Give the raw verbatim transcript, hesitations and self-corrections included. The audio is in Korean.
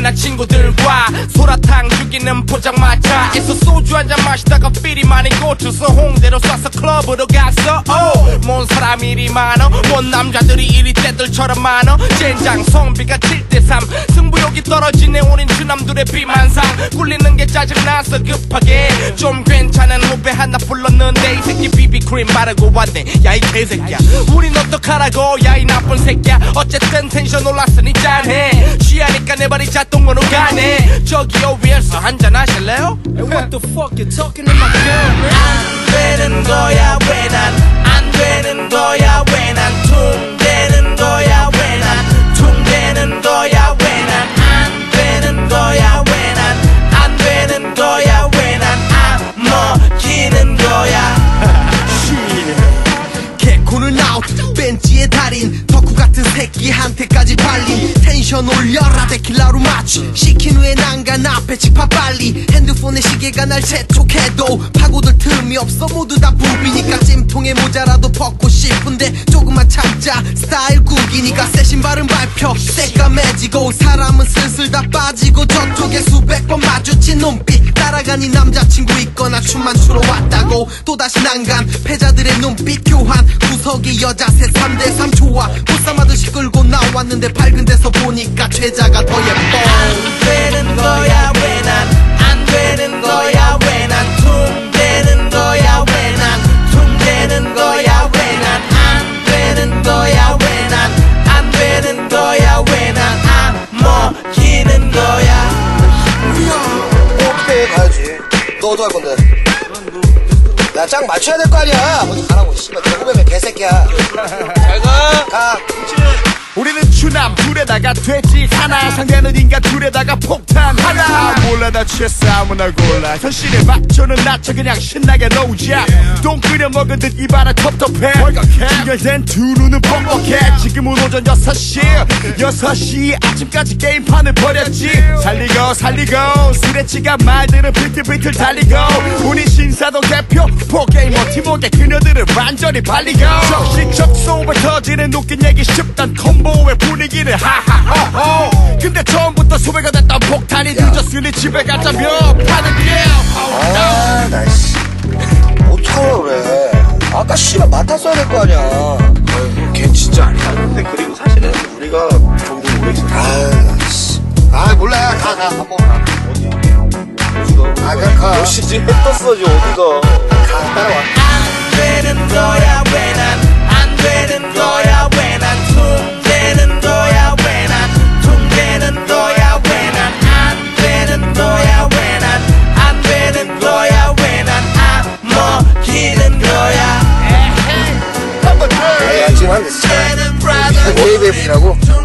친한 친구들과 소라탕 죽이는 포장마차에서 소주 한잔 마시다가 필이 많이 꽂혀서 홍대로 쏴서 클럽으로 갔어. oh, 뭔 사람 이리 많어, 뭔 남자들이 이리 떼들처럼 많어. 젠장 성비가 칠 대 삼, 승부욕이 떨어지네. 우린 주남들의 비만상 꿀리는 게 짜증나서 급하게 좀 괜찮은 후배 하나 불렀는데 이 새끼 비비크림 바르고 왔네. 야 이 개새끼야, 우린 어떡하라고. 야 이 나쁜 새끼야, 어쨌든 텐션 올랐으니 짠해. 취하니까 내 발이 자동으로 가네. 저기요 위에서 한잔 하실래요? What the fuck you talking to my girl? 안 되는 거야 왜 난 안 되는 거야 왜 난 퉁 되는 거야 왜 난 퉁 되는 거야 왜 난 안 되는 거야 왜 난 안 되는 거야 왜 난 안 먹히는 거야. 개코는 아웃 벤치의 달인 덕후 같은 새끼한테까지 발린 텐션 올려라 데킬라로 맞추 시킨 후에 난간 앞에 집합 빨리 핸드폰에 시계가 날 재촉해도 파고들 틈이 없어 모두 다 부비니까 찜통에 모자라도 벗고 싶은데 조금만 참자 스타일 구기니까 새 신발은 밟혀 새까매지고 사람은 슬슬 다 빠지고 저쪽에 수백 번 마주친 눈빛 따라가니 남자친구 있거나 춤만 추러 왔다고 또다시 난간 패자들의 눈빛 교환 구석에 여자 셋 삼 대 삼 좋아 못 삼아듯이 끌고 나왔는데 밝은 데서 보니까 최자가 더 예뻐. 안 되는 거야 왜 난 안 되는 거야 왜 난 퉁 되는 거야 왜 난 퉁 되는 거야 왜 난 안 되는 거야 왜 난 안 되는 거야 왜 난 안 먹히는 거야. 어떻게 가야지. 너 어디 갈 건데? 야 짱 맞춰야 될 거 아니야. 먼저 가라고 씨발 개구매면 개새끼야. 잘가 가. 우리는 추남 둘에다가 돼지 하나, 상대는 인간 둘에다가 폭탄 하나. 아 몰라 나 취했어 아무나 골라. 현실에 맞춰는 낮춰 그냥 신나게 놀자. 똥 끓여 먹은 듯 입안은 텁텁해. 진열된 두 눈은 뻑뻑해. 지금은 오전 여섯 시 여섯 시 아침까지 게임판을 버렸지. 살리고 살리고 스레치가 말들은 비틀비틀 달리고 우리 신사동 대표 포게이머 팀워크에 그녀들은 완전히 발리고 적시적 소에 터지는 웃긴 얘기 쉽단 콤보의 분위기를 하하호호. 근데 처음부터 소외가 됐던 폭탄이 늦었으니 집에 가자며 파는게. 아 나이씨 어떡하려고 그래. 아까 씨발 맡았어야 될 거 아니야. 걔 진짜 아니야. 근데 그리고 사실은 우리가 종종 오래 있어. 아 씨. 아 몰라 가 가 밥 먹어 가. 어디가? 아 그냥 가. 몇 시지? 해 떴어지 어디가? 가 따라와. 안 되는 거야 왜 난 안 되는 거야 왜 난 퉁 되는 거야 왜 난 퉁 되는 거야 왜 난 안 되는 거야 왜 난 안 되는 거야 왜 난 안 먹히는 거야. 야 지금 한대 진짜 베이베이분이라고